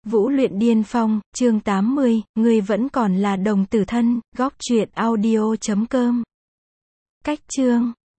Vũ Luyện Điên Phong, chương 80, ngươi vẫn còn là đồng tử thân, góc truyện audio.com. Cách chương